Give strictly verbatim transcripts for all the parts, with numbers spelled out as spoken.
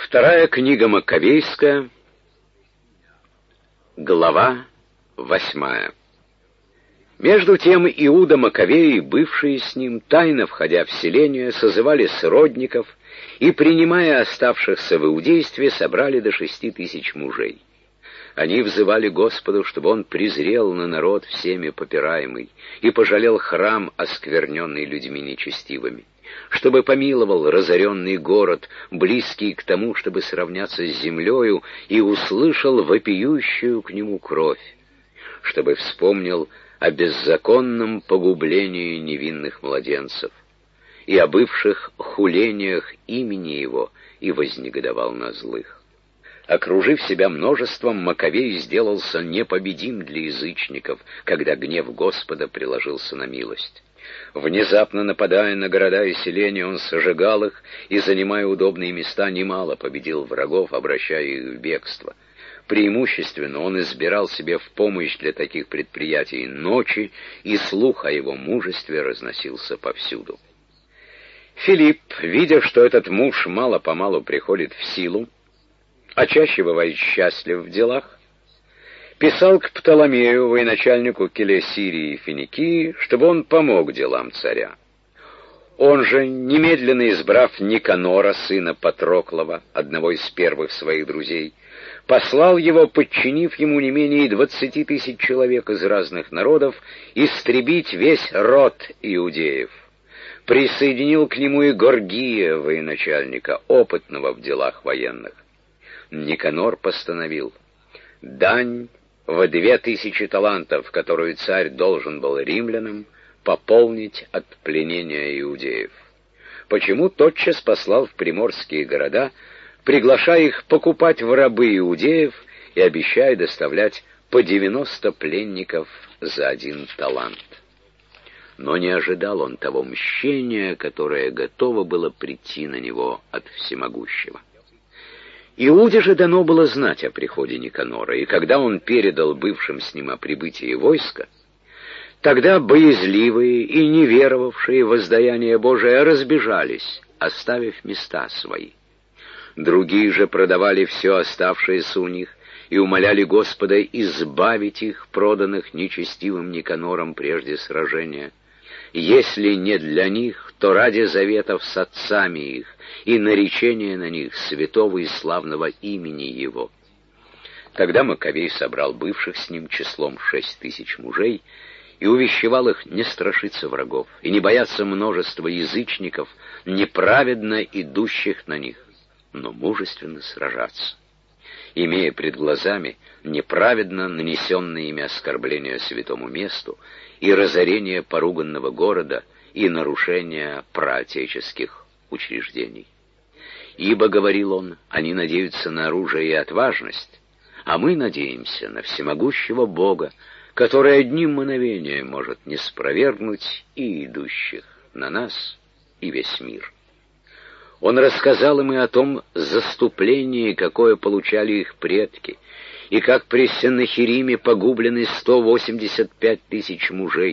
Вторая книга Маккавейская, глава восьмая. Между тем Иуда Маккавей и бывшие с ним, тайно входя в селение, созывали сродников и, принимая оставшихся в иудействе, собрали до шести тысяч мужей. Они взывали Господу, чтобы Он презрел на народ всеми попираемый и пожалел храм, оскверненный людьми нечестивыми, чтобы помиловал разоренный город, близкий к тому, чтобы сравняться с землею, и услышал вопиющую к нему кровь, чтобы вспомнил о беззаконном погублении невинных младенцев и о бывших хулениях имени его, и вознегодовал на злых. Окружив себя множеством, Маккавей сделался непобедим для язычников, когда гнев Господа приложился на милость. Внезапно нападая на города и селения, он сожигал их и, занимая удобные места, немало победил врагов, обращая их в бегство. Преимущественно он избирал себе в помощь для таких предприятий ночи, и слух о его мужестве разносился повсюду. Филипп, видя, что этот муж мало-помалу приходит в силу, а чаще бывает счастлив в делах, писал к Птоломею, военачальнику Келесирии и Финикии, чтобы он помог делам царя. Он же, немедленно избрав Никанора, сына Патроклова, одного из первых своих друзей, послал его, подчинив ему не менее двадцати тысяч человек из разных народов, истребить весь род иудеев. Присоединил к нему и Горгия, военачальника, опытного в делах военных. Никанор постановил дань в две тысячи талантов, которую царь должен был римлянам пополнить от пленения иудеев. Почему тотчас послал в приморские города, приглашая их покупать в рабы иудеев и обещая доставлять по девяносто пленников за один талант. Но не ожидал он того мщения, которое готово было прийти на него от всемогущего. Иуде же дано было знать о приходе Никанора, и когда он передал бывшим с ним о прибытии войска, тогда боязливые и неверовавшие в воздаяние Божие разбежались, оставив места свои. Другие же продавали все оставшееся у них и умоляли Господа избавить их, проданных нечестивым Никанором прежде сражения. Если не для них, то ради заветов с отцами их и наречения на них святого и славного имени его. Тогда Маккавей собрал бывших с ним числом шесть тысяч мужей и увещевал их не страшиться врагов и не бояться множества язычников, неправедно идущих на них, но мужественно сражаться, имея пред глазами неправедно нанесенные ими оскорбления святому месту и разорение поруганного города и нарушение праотеческих учреждений. Ибо, говорил он, они надеются на оружие и отважность, а мы надеемся на всемогущего Бога, который одним мгновением может ниспровергнуть и идущих на нас, и весь мир. Он рассказал им и о том заступлении, какое получали их предки, и как при Сеннахериме погублены сто восемьдесят пять тысяч мужей,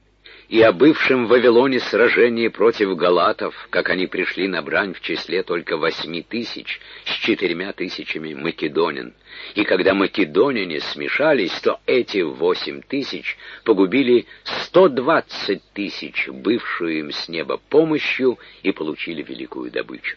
и о бывшем в Вавилоне сражении против галатов, как они пришли на брань в числе только восьми тысяч с четырьмя тысячами македонин, и когда македоняне смешались, то эти восемь тысяч погубили сто двадцать тысяч, бывшую им с неба помощью, и получили великую добычу.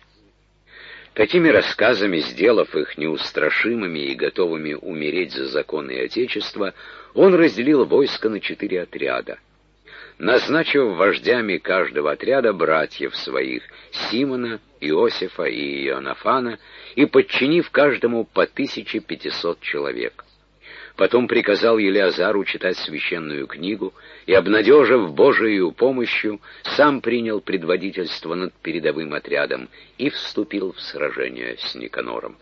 Такими рассказами, сделав их неустрашимыми и готовыми умереть за законы и Отечество, он разделил войско на четыре отряда, назначив вождями каждого отряда братьев своих, Симона, Иосифа и Ионафана, и подчинив каждому по тысяче пятисот человек. Потом приказал Елеазару читать священную книгу, и, обнадежив Божию помощью, сам принял предводительство над передовым отрядом и вступил в сражение с Никанором.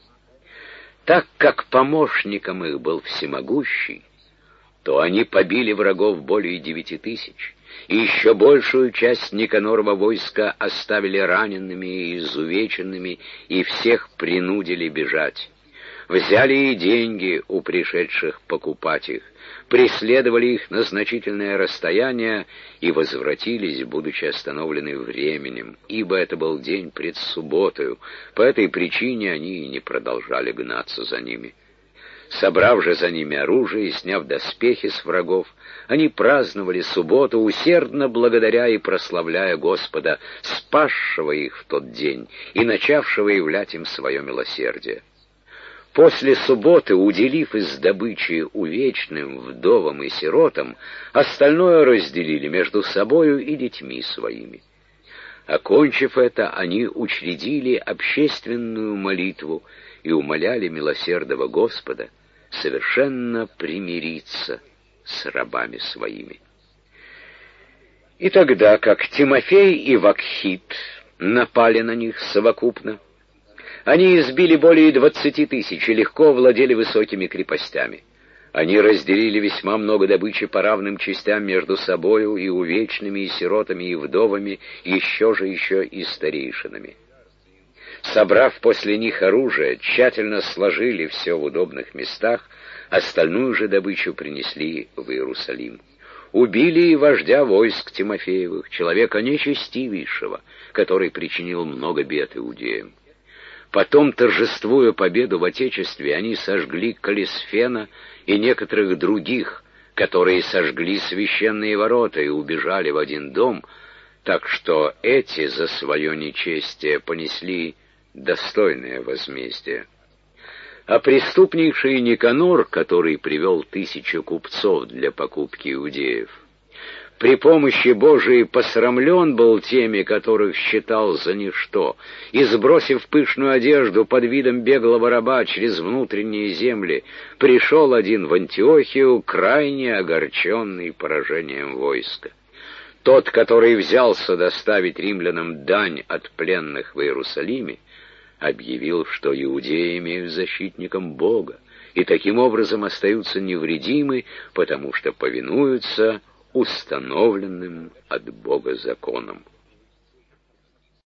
Так как помощником их был всемогущий, то они побили врагов более девяти тысяч, и еще большую часть Никанорова войска оставили ранеными и изувеченными, и всех принудили бежать. взяли и деньги у пришедших покупать их, преследовали их на значительное расстояние и возвратились, будучи остановлены временем, ибо это был день пред субботою, по этой причине они и не продолжали гнаться за ними. Собрав же за ними оружие и сняв доспехи с врагов, они праздновали субботу, усердно благодаря и прославляя Господа, спасшего их в тот день и начавшего являть им свое милосердие. После субботы, уделив из добычи увечным, вдовам и сиротам, остальное разделили между собою и детьми своими. Окончив это, они учредили общественную молитву и умоляли милосердного Господа совершенно примириться с рабами своими. И тогда, как Тимофей и Вакхит напали на них совокупно, они избили более двадцати тысяч и легко владели высокими крепостями. Они разделили весьма много добычи по равным частям между собою, и увечными, и сиротами, и вдовами, еще же еще и старейшинами. Собрав после них оружие, тщательно сложили все в удобных местах, остальную же добычу принесли в Иерусалим. Убили и вождя войск Тимофеевых, человека нечестивейшего, который причинил много бед иудеям. Потом, торжествуя победу в Отечестве, они сожгли Калисфена и некоторых других, которые сожгли священные ворота и убежали в один дом, так что эти за свое нечестие понесли достойное возмездие. А преступнейший Никанор, который привел тысячу купцов для покупки иудеев, при помощи Божией посрамлен был теми, которых считал за ничто, и, сбросив пышную одежду под видом беглого раба через внутренние земли, пришел один в Антиохию, крайне огорченный поражением войска. Тот, который взялся доставить римлянам дань от пленных в Иерусалиме, объявил, что иудеи имеют защитником Бога, и таким образом остаются невредимы, потому что повинуются установленным от Бога законам.